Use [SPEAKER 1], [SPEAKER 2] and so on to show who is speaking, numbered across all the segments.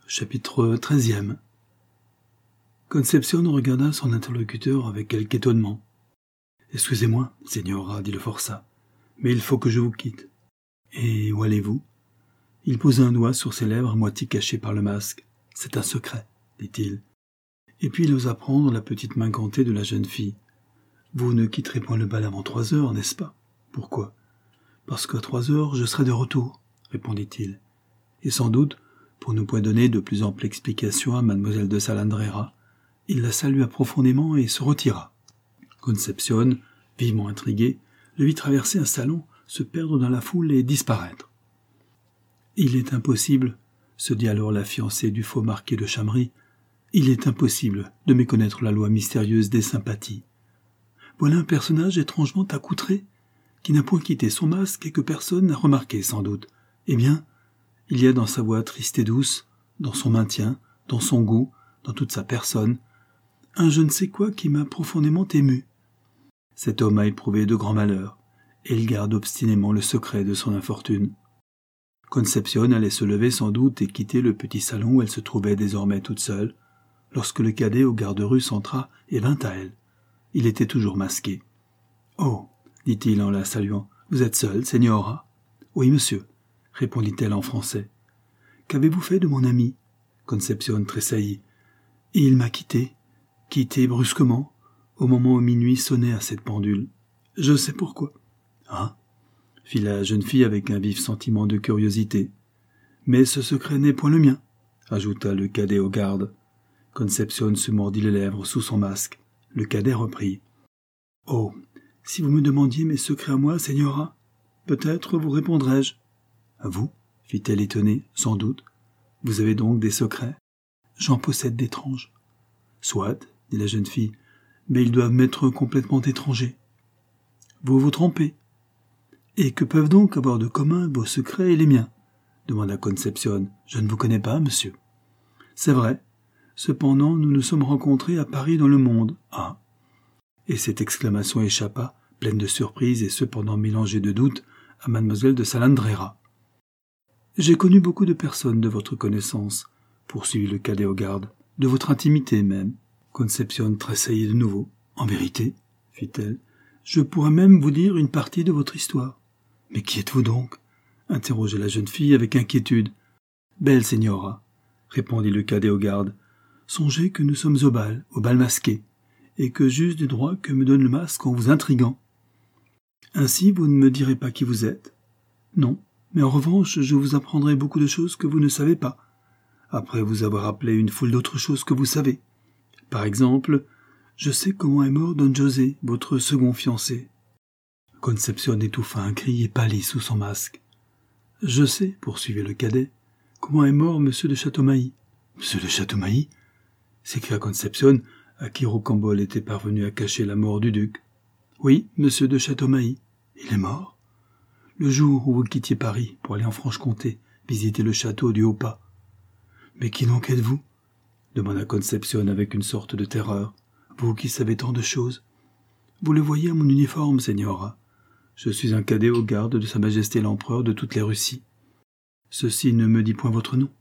[SPEAKER 1] Chapitre 13. Concepcion regarda son interlocuteur avec quelque étonnement. « Excusez-moi, Señora, dit le forçat, mais il faut que je vous quitte. »« Et où allez-vous » Il posa un doigt sur ses lèvres à moitié cachées par le masque. « C'est un secret, dit-il. » Et puis il osa prendre la petite main gantée de la jeune fille. « Vous ne quitterez point le bal avant 3 heures, n'est-ce pas ?»« Pourquoi ?»« Parce qu'à 3 heures, je serai de retour, » répondit-il. Et sans doute, pour ne point donner de plus amples explications à mademoiselle de Salandrera, il la salua profondément et se retira. Concepcion, vivement intriguée, le vit traverser un salon, se perdre dans la foule et disparaître. « Il est impossible, » se dit alors la fiancée du faux marquis de Chamery, « il est impossible de méconnaître la loi mystérieuse des sympathies. Voilà un personnage étrangement accoutré, qui n'a point quitté son masque et que personne n'a remarqué sans doute. Eh bien, il y a dans sa voix triste et douce, dans son maintien, dans son goût, dans toute sa personne, un je ne sais quoi qui m'a profondément ému. Cet homme a éprouvé de grands malheurs, et il garde obstinément le secret de son infortune. » Concepcion allait se lever sans doute et quitter le petit salon où elle se trouvait désormais toute seule, lorsque le cadet au garde-russe entra et vint à elle. Il était toujours masqué. « Oh, dit-il en la saluant, vous êtes seule, Señora ?»« Oui, monsieur, » répondit-elle en français. « Qu'avez-vous fait de mon ami ?» Concepcion tressaillit. « Il m'a quitté brusquement, au moment où minuit sonnait à cette pendule. Je sais pourquoi. »« Ah » fit la jeune fille avec un vif sentiment de curiosité. « Mais ce secret n'est point le mien, » ajouta le cadet au garde. Concepcion se mordit les lèvres sous son masque. Le cadet reprit. « Oh, si vous me demandiez mes secrets à moi, Señora, peut-être vous répondrais-je. »« À vous ?» fit-elle étonnée, sans doute. « Vous avez donc des secrets ?»« J'en possède d'étranges. »« Soit, » dit la jeune fille, « mais ils doivent m'être complètement étrangers. »« Vous vous trompez. »« Et que peuvent donc avoir de commun vos secrets et les miens ?» demanda Concepcion. « Je ne vous connais pas, monsieur. »« C'est vrai. Cependant, nous nous sommes rencontrés à Paris dans le monde. »« Ah !» Et cette exclamation échappa, pleine de surprise et cependant mélangée de doute, à mademoiselle de Salandrera. « J'ai connu beaucoup de personnes de votre connaissance, » poursuivit le cadet au garde, « de votre intimité même. » Concepcion tressaillit de nouveau. « En vérité, » fit-elle, « je pourrais même vous dire une partie de votre histoire. »« Mais qui êtes-vous donc ?» interrogea la jeune fille avec inquiétude. « Belle Señora, » répondit le cadet au garde, « songez que nous sommes au bal masqué, et que j'use du droit que me donne le masque en vous intriguant. Ainsi, vous ne me direz pas qui vous êtes. Non, mais en revanche, je vous apprendrai beaucoup de choses que vous ne savez pas, après vous avoir appelé une foule d'autres choses que vous savez. Par exemple, je sais comment est mort Don José, votre second fiancé. » Concepcion étouffa un cri et pâlit sous son masque. « Je sais, » poursuivit le cadet, « comment est mort monsieur de Châteaumailly. »« Monsieur de Châteaumailly » s'écria Concepcion, à qui Rocambole était parvenu à cacher la mort du duc. « Oui, monsieur de Châteaumailly. Il est mort ?» « Le jour où vous quittiez Paris pour aller en Franche-Comté, visiter le château du Haut-Pas. »« Mais qui donc êtes-vous » demanda Concepcion avec une sorte de terreur. « Vous qui savez tant de choses. Vous le voyez à mon uniforme, Señora. Je suis un cadet au garde de Sa Majesté l'Empereur de toutes les Russies. Ceci ne me dit point votre nom.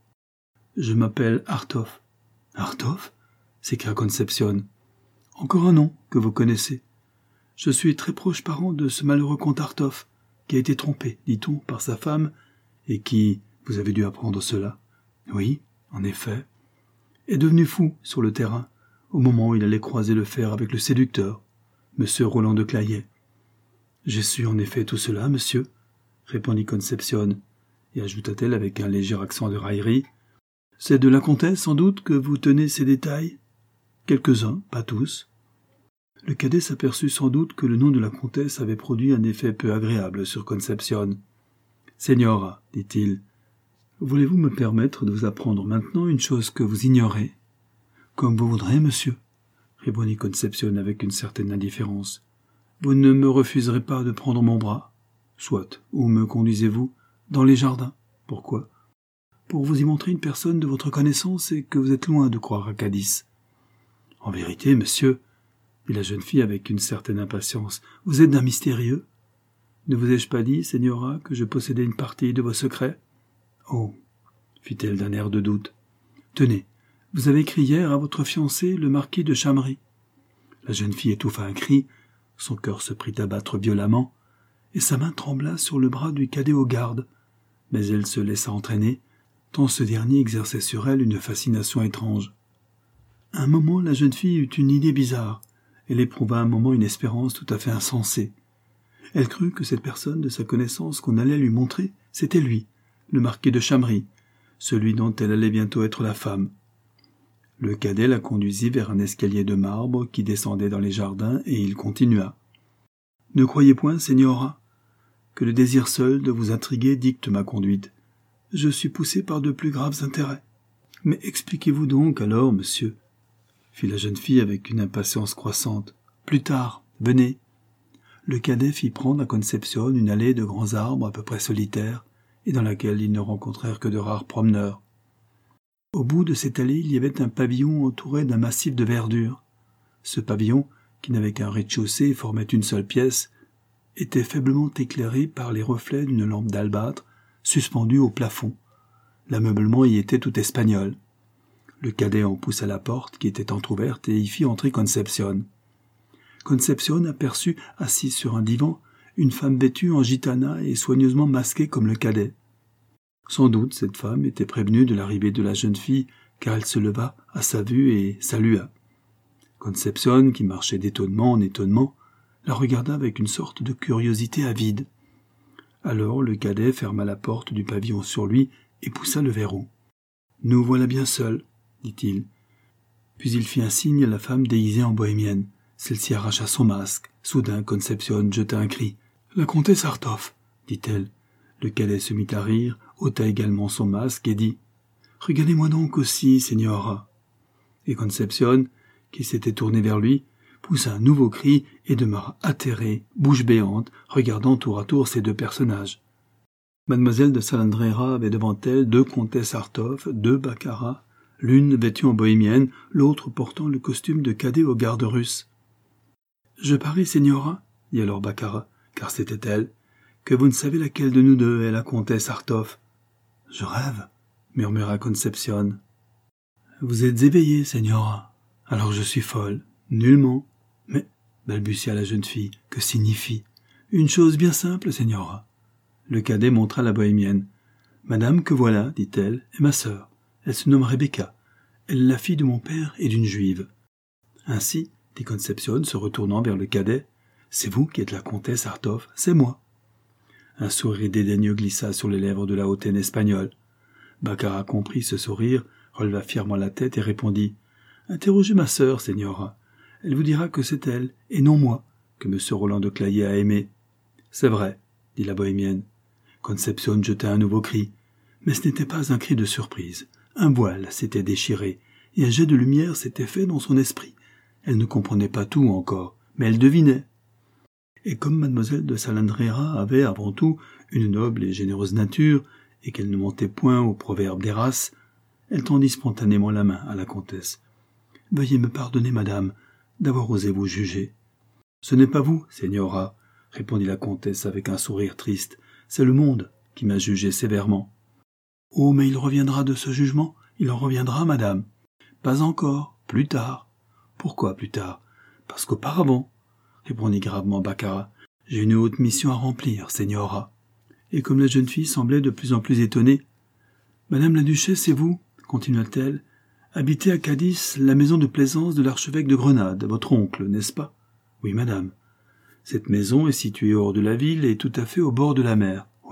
[SPEAKER 1] Je m'appelle Artof. »« Artof » s'écria Concepcion. « Encore un nom que vous connaissez. Je suis très proche parent de ce malheureux comte Artof, qui a été trompé, dit-on, par sa femme, et qui, vous avez dû apprendre cela, oui, en effet, est devenu fou sur le terrain, au moment où il allait croiser le fer avec le séducteur, monsieur Roland de Claillet. J'ai su en effet tout cela, monsieur, répondit Concepcion, et ajouta-t-elle avec un léger accent de raillerie, c'est de la comtesse, sans doute, que vous tenez ces détails? Quelques-uns, pas tous. Le cadet s'aperçut sans doute que le nom de la comtesse avait produit un effet peu agréable sur Concepcion. « Señora, dit-il, voulez-vous me permettre de vous apprendre maintenant une chose que vous ignorez ?»« Comme vous voudrez, monsieur, » répondit Concepcion avec une certaine indifférence. « Vous ne me refuserez pas de prendre mon bras ? Soit. Où me conduisez-vous ? Dans les jardins. Pourquoi ? Pour vous y montrer une personne de votre connaissance et que vous êtes loin de croire à Cadix. »« En vérité, monsieur, » dit la jeune fille avec une certaine impatience, « vous êtes d'un mystérieux. Ne vous ai-je pas dit, Señora, que je possédais une partie de vos secrets ? » « Oh » fit-elle d'un air de doute. Tenez, vous avez écrit hier à votre fiancé, le marquis de Chamery. » La jeune fille étouffa un cri, son cœur se prit à battre violemment, et sa main trembla sur le bras du cadet aux gardes, mais elle se laissa entraîner, tant ce dernier exerçait sur elle une fascination étrange. À un moment, la jeune fille eut une idée bizarre. Elle éprouva un moment une espérance tout à fait insensée. Elle crut que cette personne de sa connaissance qu'on allait lui montrer, c'était lui, le marquis de Chamery, celui dont elle allait bientôt être la femme. Le cadet la conduisit vers un escalier de marbre qui descendait dans les jardins, et il continua. « Ne croyez point, Señora, que le désir seul de vous intriguer dicte ma conduite. Je suis poussé par de plus graves intérêts. Mais expliquez-vous donc alors, monsieur, » fit la jeune fille avec une impatience croissante. « Plus tard, venez. » Le cadet fit prendre à Concepcion une allée de grands arbres à peu près solitaires, et dans laquelle ils ne rencontrèrent que de rares promeneurs. Au bout de cette allée, il y avait un pavillon entouré d'un massif de verdure. Ce pavillon, qui n'avait qu'un rez-de-chaussée et formait une seule pièce, était faiblement éclairé par les reflets d'une lampe d'albâtre suspendue au plafond. L'ameublement y était tout espagnol. Le cadet en poussa la porte, qui était entr'ouverte, et y fit entrer Concepcion. Concepcion aperçut, assise sur un divan, une femme vêtue en gitana et soigneusement masquée comme le cadet. Sans doute cette femme était prévenue de l'arrivée de la jeune fille, car elle se leva à sa vue et salua. Concepcion, qui marchait d'étonnement en étonnement, la regarda avec une sorte de curiosité avide. Alors le cadet ferma la porte du pavillon sur lui et poussa le verrou. « Nous voilà bien seuls, » dit-il. Puis il fit un signe à la femme déguisée en bohémienne. Celle-ci arracha son masque. Soudain, Concepcion jeta un cri. « La comtesse Artoff » dit-elle. Le cadet se mit à rire, ôta également son masque et dit « Regardez-moi donc aussi, Señora. » Et Concepcion, qui s'était tournée vers lui, poussa un nouveau cri et demeura atterrée, bouche béante, regardant tour à tour ces deux personnages. Mademoiselle de Salandrera avait devant elle deux comtesses Artoff, deux baccarat, l'une vêtue en bohémienne, l'autre portant le costume de cadet aux gardes russes. « Je parie, Señora, dit alors Baccarat, car c'était elle, que vous ne savez laquelle de nous deux est la comtesse Artoff. »« Je rêve, » murmura Concepcion. « Vous êtes éveillée, Señora. Alors je suis folle. Nullement. Mais, balbutia la jeune fille, que signifie ? Une chose bien simple, Señora. » Le cadet montra la bohémienne. « Madame que voilà, dit-elle, est ma sœur. Elle se nomme Rebecca. Elle est la fille de mon père et d'une juive. » Ainsi, dit Concepcion, se retournant vers le cadet, « c'est vous qui êtes la comtesse Artoff, c'est moi. » Un sourire dédaigneux glissa sur les lèvres de la hautaine espagnole. Baccarat comprit ce sourire, releva fièrement la tête et répondit « Interrogez ma sœur, Señora. Elle vous dira que c'est elle, et non moi, que M. Roland de Claye a aimé. »« C'est vrai, » dit la bohémienne. Concepcion jeta un nouveau cri, mais ce n'était pas un cri de surprise. Un voile s'était déchiré, et un jet de lumière s'était fait dans son esprit. Elle ne comprenait pas tout encore, mais elle devinait. Et comme mademoiselle de Salandrera avait, avant tout, une noble et généreuse nature, et qu'elle ne mentait point aux proverbes des races, elle tendit spontanément la main à la comtesse. « Veuillez me pardonner, madame, d'avoir osé vous juger. »« Ce n'est pas vous, Señora, » répondit la comtesse avec un sourire triste. « C'est le monde qui m'a jugé sévèrement. »« Oh, mais il reviendra de ce jugement, il en reviendra, madame. »« Pas encore, plus tard. »« Pourquoi plus tard ? » ?»« Parce qu'auparavant, » répondit gravement Baccarat, « j'ai une haute mission à remplir, Señora. » Et comme la jeune fille semblait de plus en plus étonnée, « Madame la duchesse et vous, continua-t-elle, habitez à Cadix la maison de plaisance de l'archevêque de Grenade, votre oncle, n'est-ce pas ? » ?»« Oui, madame. »« Cette maison est située hors de la ville et tout à fait au bord de la mer. » »« Oui. »«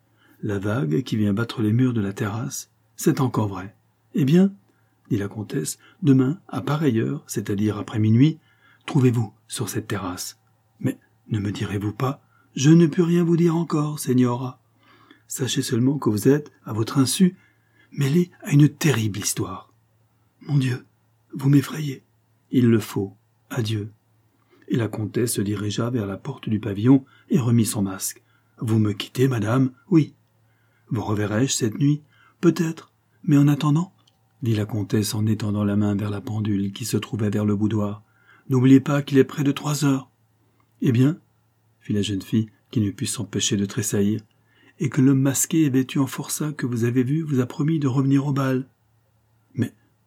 [SPEAKER 1] La vague qui vient battre les murs de la terrasse, c'est encore vrai. »« Eh bien, dit la comtesse, demain, à pareille heure, c'est-à-dire après minuit, trouvez-vous sur cette terrasse. Mais ne me direz-vous pas, je ne puis rien vous dire encore, Señora. Sachez seulement que vous êtes, à votre insu, mêlé à une terrible histoire. Mon Dieu, vous m'effrayez. Il le faut. Adieu. Et la comtesse se dirigea vers la porte du pavillon et remit son masque. Vous me quittez, madame ? Oui. Vous reverrai-je cette nuit ? Peut-être. Mais en attendant, dit la comtesse en étendant la main vers la pendule qui se trouvait vers le boudoir, n'oubliez pas qu'il est près de 3 heures. Eh bien, fit la jeune fille, qui ne put s'empêcher de tressaillir, et que l'homme masqué et vêtu en forçat que vous avez vu vous a promis de revenir au bal.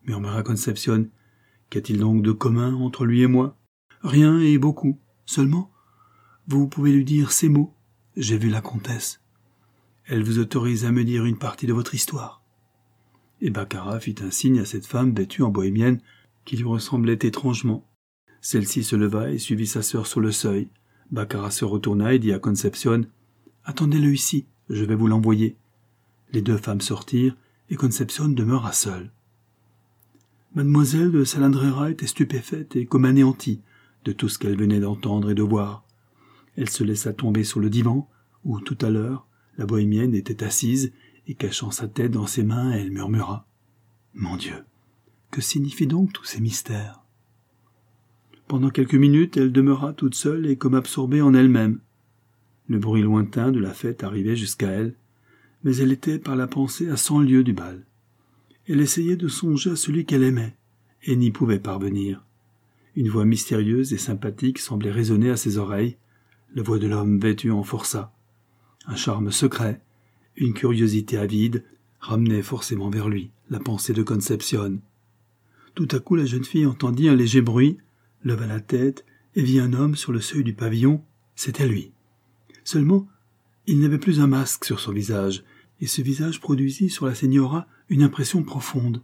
[SPEAKER 1] murmura Concepcion. Qu'a-t-il donc de commun entre lui et moi? Rien et beaucoup. Seulement, vous pouvez lui dire ces mots. J'ai vu la comtesse. Elle vous autorise à me dire une partie de votre histoire. Et Baccarat fit un signe à cette femme vêtue en bohémienne qui lui ressemblait étrangement. Celle-ci se leva et suivit sa sœur sur le seuil. Baccarat se retourna et dit à Concepcion « Attendez-le ici, je vais vous l'envoyer. » Les deux femmes sortirent et Concepcion demeura seule. Mademoiselle de Salandrera était stupéfaite et comme anéantie de tout ce qu'elle venait d'entendre et de voir. Elle se laissa tomber sur le divan où, tout à l'heure, la bohémienne était assise et cachant sa tête dans ses mains, elle murmura « Mon Dieu, que signifient donc tous ces mystères ?» Pendant quelques minutes, elle demeura toute seule et comme absorbée en elle-même. Le bruit lointain de la fête arrivait jusqu'à elle, mais elle était par la pensée à 100 lieues du bal. Elle essayait de songer à celui qu'elle aimait, et n'y pouvait parvenir. Une voix mystérieuse et sympathique semblait résonner à ses oreilles, la voix de l'homme vêtu en forçat. Un charme secret, une curiosité avide, ramenaient forcément vers lui la pensée de Concepcion. Tout à coup, la jeune fille entendit un léger bruit, leva la tête et vit un homme sur le seuil du pavillon. C'était lui. Seulement, il n'avait plus un masque sur son visage, et ce visage produisit sur la señora une impression profonde.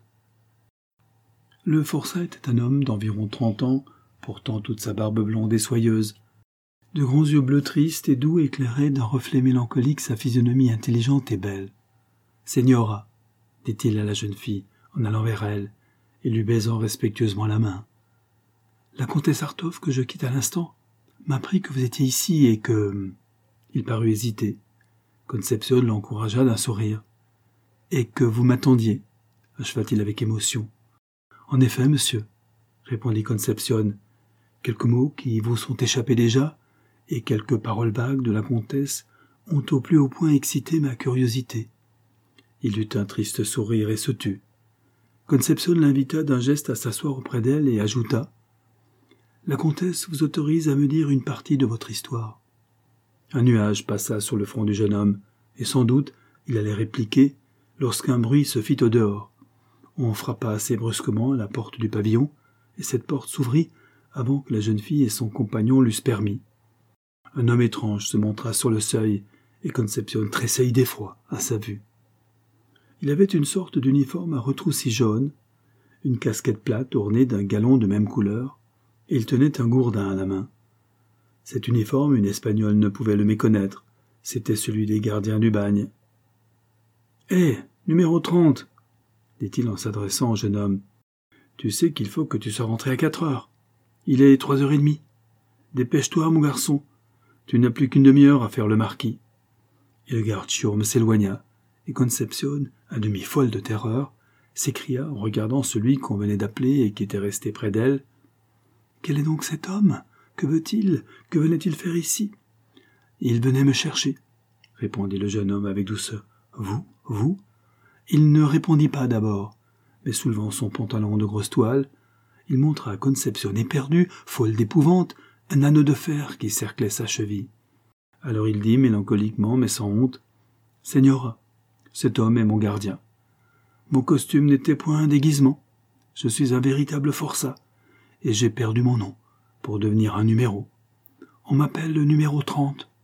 [SPEAKER 1] Le forçat était un homme d'environ 30 ans, portant toute sa barbe blonde et soyeuse. De grands yeux bleus tristes et doux éclairaient d'un reflet mélancolique sa physionomie intelligente et belle. « Señora » dit-il à la jeune fille, en allant vers elle, et lui baisant respectueusement la main. « La comtesse Artov, que je quitte à l'instant, m'a appris que vous étiez ici et que... » Il parut hésiter. Concepcion l'encouragea d'un sourire. « Et que vous m'attendiez » acheva-t-il avec émotion. « En effet, monsieur, » répondit Concepcion. « Quelques mots qui vous sont échappés déjà, et quelques paroles vagues de la comtesse ont au plus haut point excité ma curiosité. » Il eut un triste sourire et se tut. Concepcion l'invita d'un geste à s'asseoir auprès d'elle et ajouta « La comtesse vous autorise à me dire une partie de votre histoire. » Un nuage passa sur le front du jeune homme, et sans doute il allait répliquer lorsqu'un bruit se fit au dehors. On frappa assez brusquement à la porte du pavillon, et cette porte s'ouvrit avant que la jeune fille et son compagnon l'eussent permis. Un homme étrange se montra sur le seuil, et Concepcion tressaillit d'effroi à sa vue. Il avait une sorte d'uniforme à retroussis jaune, une casquette plate ornée d'un galon de même couleur, et il tenait un gourdin à la main. Cet uniforme, une Espagnole ne pouvait le méconnaître, c'était celui des gardiens du bagne. « Hé, numéro 30 » dit-il en s'adressant au jeune homme. « Tu sais qu'il faut que tu sois rentré à 4 heures. Il est 3h30. Dépêche-toi, mon garçon. Tu n'as plus qu'une demi-heure à faire le marquis. » Et le garde chiourme s'éloigna, et Concepcion, à demi folle de terreur, s'écria en regardant celui qu'on venait d'appeler et qui était resté près d'elle. « Quel est donc cet homme ? Que veut-il ? Que venait-il faire ici ?»« Il venait me chercher, » répondit le jeune homme avec douceur. « Vous » Il ne répondit pas d'abord, mais soulevant son pantalon de grosse toile, il montra à Concepcion éperdue, folle d'épouvante, un anneau de fer qui cerclait sa cheville. Alors il dit mélancoliquement mais sans honte « Señora, cet homme est mon gardien. Mon costume n'était point un déguisement. Je suis un véritable forçat, et j'ai perdu mon nom pour devenir un numéro. On m'appelle le numéro 30.